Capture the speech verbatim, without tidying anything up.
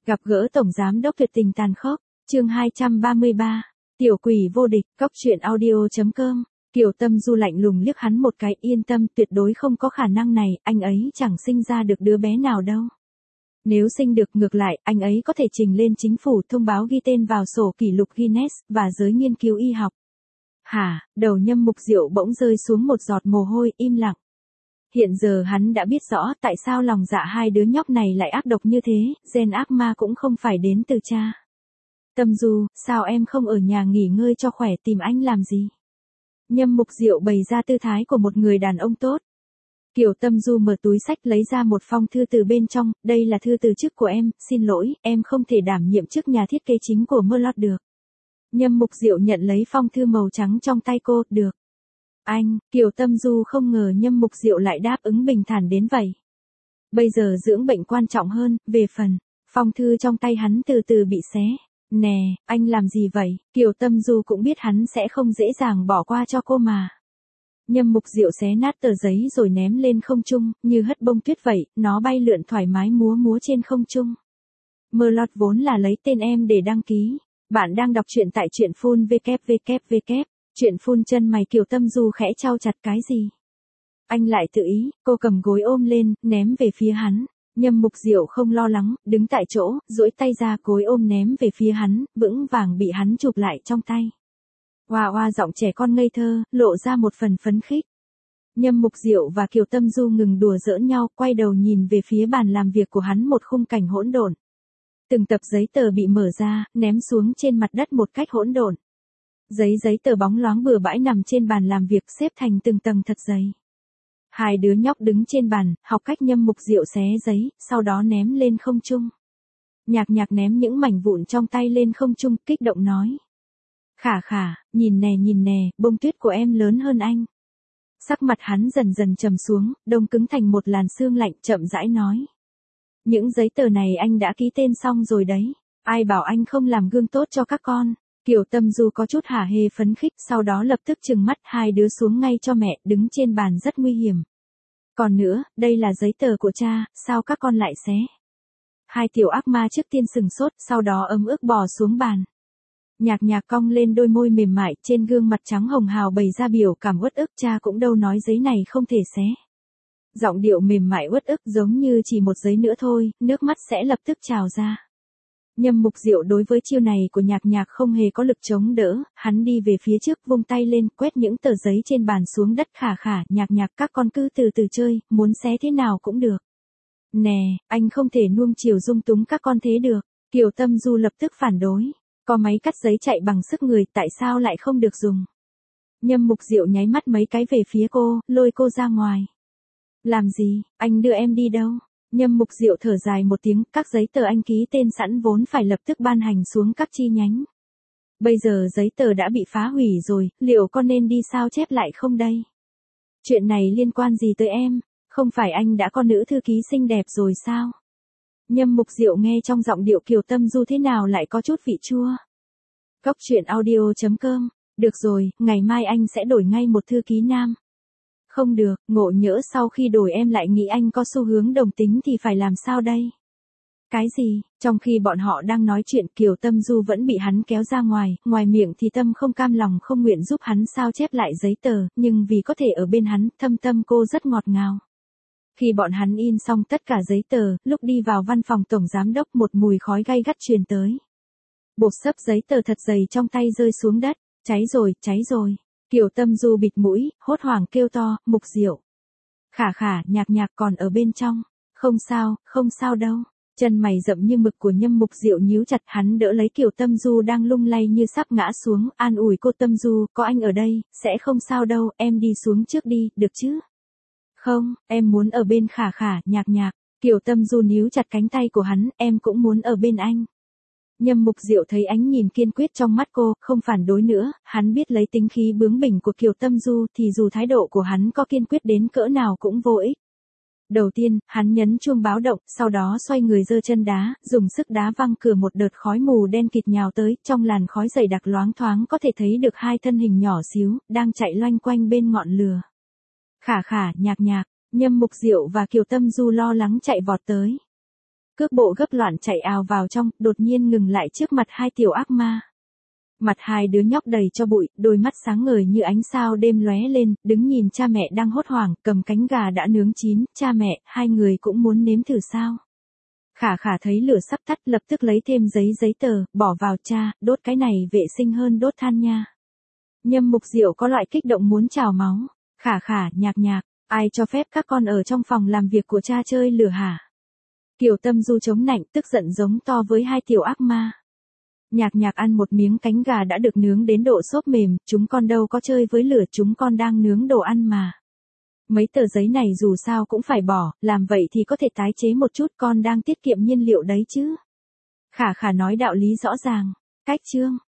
Gặp gỡ Tổng Giám đốc tuyệt tình tàn khốc, chương hai trăm ba mươi ba, Tiểu quỷ vô địch, cóc truyện audio chấm com. Kiều Tâm Du lạnh lùng liếc hắn một cái, yên tâm, tuyệt đối không có khả năng này, anh ấy chẳng sinh ra được đứa bé nào đâu. Nếu sinh được, ngược lại, anh ấy có thể trình lên chính phủ thông báo ghi tên vào sổ kỷ lục Guinness và giới nghiên cứu y học. Hả, đầu Nhâm Mục Diệu bỗng rơi xuống một giọt mồ hôi, im lặng. Hiện giờ hắn đã biết rõ tại sao lòng dạ hai đứa nhóc này lại ác độc như thế, gen ác ma cũng không phải đến từ cha. Tâm Du, sao em không ở nhà nghỉ ngơi cho khỏe, tìm anh làm gì? Nhâm Mục Diệu bày ra tư thái của một người đàn ông tốt. Kiều Tâm Du mở túi xách lấy ra một phong thư từ bên trong, đây là thư từ chức của em, xin lỗi, em không thể đảm nhiệm chức nhà thiết kế chính của Merlot được. Nhâm Mục Diệu nhận lấy phong thư màu trắng trong tay cô, được. Anh, Kiều Tâm Du không ngờ Nhâm Mục Diệu lại đáp ứng bình thản đến vậy. Bây giờ dưỡng bệnh quan trọng hơn, về phần, phong thư trong tay hắn từ từ bị xé. Nè, anh làm gì vậy? Kiều Tâm Du cũng biết hắn sẽ không dễ dàng bỏ qua cho cô mà. Nhâm Mục Diệu xé nát tờ giấy rồi ném lên không trung, như hất bông tuyết vậy, nó bay lượn thoải mái múa múa trên không trung. Merlot vốn là lấy tên em để đăng ký. Bạn đang đọc truyện tại truyện phun www. Chuyện phun chân mày. Kiều Tâm Du khẽ chau chặt cái gì? Anh lại tự ý, cô cầm gối ôm lên, ném về phía hắn. Nhâm Mục Diệu không lo lắng, đứng tại chỗ, duỗi tay ra gối ôm ném về phía hắn, vững vàng bị hắn chụp lại trong tay. Hoa hoa giọng trẻ con ngây thơ, lộ ra một phần phấn khích. Nhâm Mục Diệu và Kiều Tâm Du ngừng đùa giỡn nhau, quay đầu nhìn về phía bàn làm việc của hắn, một khung cảnh hỗn độn. Từng tập giấy tờ bị mở ra, ném xuống trên mặt đất một cách hỗn độn. Giấy giấy tờ bóng loáng bừa bãi nằm trên bàn làm việc, xếp thành từng tầng thật dày. Hai đứa nhóc đứng trên bàn, học cách Nhâm Mục Diệu xé giấy, sau đó ném lên không trung. Nhạc Nhạc ném những mảnh vụn trong tay lên không trung, kích động nói. Khả khả, nhìn nè nhìn nè, bông tuyết của em lớn hơn anh. Sắc mặt hắn dần dần trầm xuống, đông cứng thành một làn sương lạnh, chậm rãi nói. Những giấy tờ này anh đã ký tên xong rồi đấy, ai bảo anh không làm gương tốt cho các con. Kiều Tâm Du có chút hả hê phấn khích, sau đó lập tức trừng mắt, hai đứa xuống ngay cho mẹ, đứng trên bàn rất nguy hiểm. Còn nữa, đây là giấy tờ của cha, sao các con lại xé? Hai tiểu ác ma trước tiên sừng sốt, sau đó ấm ức bò xuống bàn. Nhạc Nhạc cong lên đôi môi mềm mại, trên gương mặt trắng hồng hào bày ra biểu cảm uất ức, cha cũng đâu nói giấy này không thể xé. Giọng điệu mềm mại uất ức, giống như chỉ một giấy nữa thôi, nước mắt sẽ lập tức trào ra. Nhâm Mục Diệu đối với chiêu này của Nhạc Nhạc không hề có lực chống đỡ, hắn đi về phía trước, vung tay lên, quét những tờ giấy trên bàn xuống đất. Khả khả, Nhạc Nhạc, các con cứ từ từ chơi, muốn xé thế nào cũng được. Nè, anh không thể nuông chiều dung túng các con thế được. Kiều Tâm Du lập tức phản đối. Có máy cắt giấy chạy bằng sức người, tại sao lại không được dùng? Nhâm Mục Diệu nháy mắt mấy cái về phía cô, lôi cô ra ngoài. Làm gì, anh đưa em đi đâu? Nhâm Mục Diệu thở dài một tiếng, các giấy tờ anh ký tên sẵn vốn phải lập tức ban hành xuống các chi nhánh. Bây giờ giấy tờ đã bị phá hủy rồi, liệu con nên đi sao chép lại không đây? Chuyện này liên quan gì tới em? Không phải anh đã có nữ thư ký xinh đẹp rồi sao? Nhâm Mục Diệu nghe trong giọng điệu Kiều Tâm Du thế nào lại có chút vị chua. Cóc truyện audio chấm com. Được rồi, ngày mai anh sẽ đổi ngay một thư ký nam. Không được, ngộ nhỡ sau khi đổi em lại nghĩ anh có xu hướng đồng tính thì phải làm sao đây? Cái gì? Trong khi bọn họ đang nói chuyện, Kiều Tâm Du vẫn bị hắn kéo ra ngoài, ngoài miệng thì tâm không cam lòng không nguyện giúp hắn sao chép lại giấy tờ, nhưng vì có thể ở bên hắn, thâm tâm cô rất ngọt ngào. Khi bọn hắn in xong tất cả giấy tờ, lúc đi vào văn phòng tổng giám đốc, một mùi khói gay gắt truyền tới. Bột xấp giấy tờ thật dày trong tay rơi xuống đất, cháy rồi, cháy rồi. Kiều Tâm Du bịt mũi, hốt hoảng kêu to, Mục Diệu. Khả khả, Nhạc Nhạc còn ở bên trong. Không sao, không sao đâu. Chân mày rậm như mực của Nhâm Mục Diệu nhíu chặt, hắn đỡ lấy Kiều Tâm Du đang lung lay như sắp ngã xuống, an ủi cô. Tâm Du, có anh ở đây, sẽ không sao đâu, em đi xuống trước đi, được chứ? Không, em muốn ở bên khả khả, Nhạc Nhạc. Kiều Tâm Du níu chặt cánh tay của hắn, em cũng muốn ở bên anh. Nhâm Mục Diệu thấy ánh nhìn kiên quyết trong mắt cô, không phản đối nữa, hắn biết lấy tính khí bướng bỉnh của Kiều Tâm Du thì dù thái độ của hắn có kiên quyết đến cỡ nào cũng vô ích. Đầu tiên, hắn nhấn chuông báo động, sau đó xoay người giơ chân đá, dùng sức đá văng cửa, một đợt khói mù đen kịt nhào tới, trong làn khói dày đặc loáng thoáng có thể thấy được hai thân hình nhỏ xíu, đang chạy loanh quanh bên ngọn lửa. Khả khả, Nhạc Nhạc, Nhâm Mục Diệu và Kiều Tâm Du lo lắng chạy vọt tới. Cước bộ gấp loạn chạy ào vào trong, đột nhiên ngừng lại trước mặt hai tiểu ác ma. Mặt hai đứa nhóc đầy cho bụi, đôi mắt sáng ngời như ánh sao đêm lóe lên, đứng nhìn cha mẹ đang hốt hoảng, cầm cánh gà đã nướng chín, cha mẹ, hai người cũng muốn nếm thử sao. Khả khả thấy lửa sắp tắt lập tức lấy thêm giấy giấy tờ, bỏ vào cha, đốt cái này vệ sinh hơn đốt than nha. Nhâm Mục Diệu có loại kích động muốn trào máu. Khả khả, nhạc nhạc, ai cho phép các con ở trong phòng làm việc của cha chơi lửa hả? Kiều Tâm Du chống nạnh tức giận giống to với hai tiểu ác ma. Nhạc nhạc ăn một miếng cánh gà đã được nướng đến độ xốp mềm, chúng con đâu có chơi với lửa, chúng con đang nướng đồ ăn mà. Mấy tờ giấy này dù sao cũng phải bỏ, làm vậy thì có thể tái chế một chút, con đang tiết kiệm nhiên liệu đấy chứ. Khả khả nói đạo lý rõ ràng. Cách chương.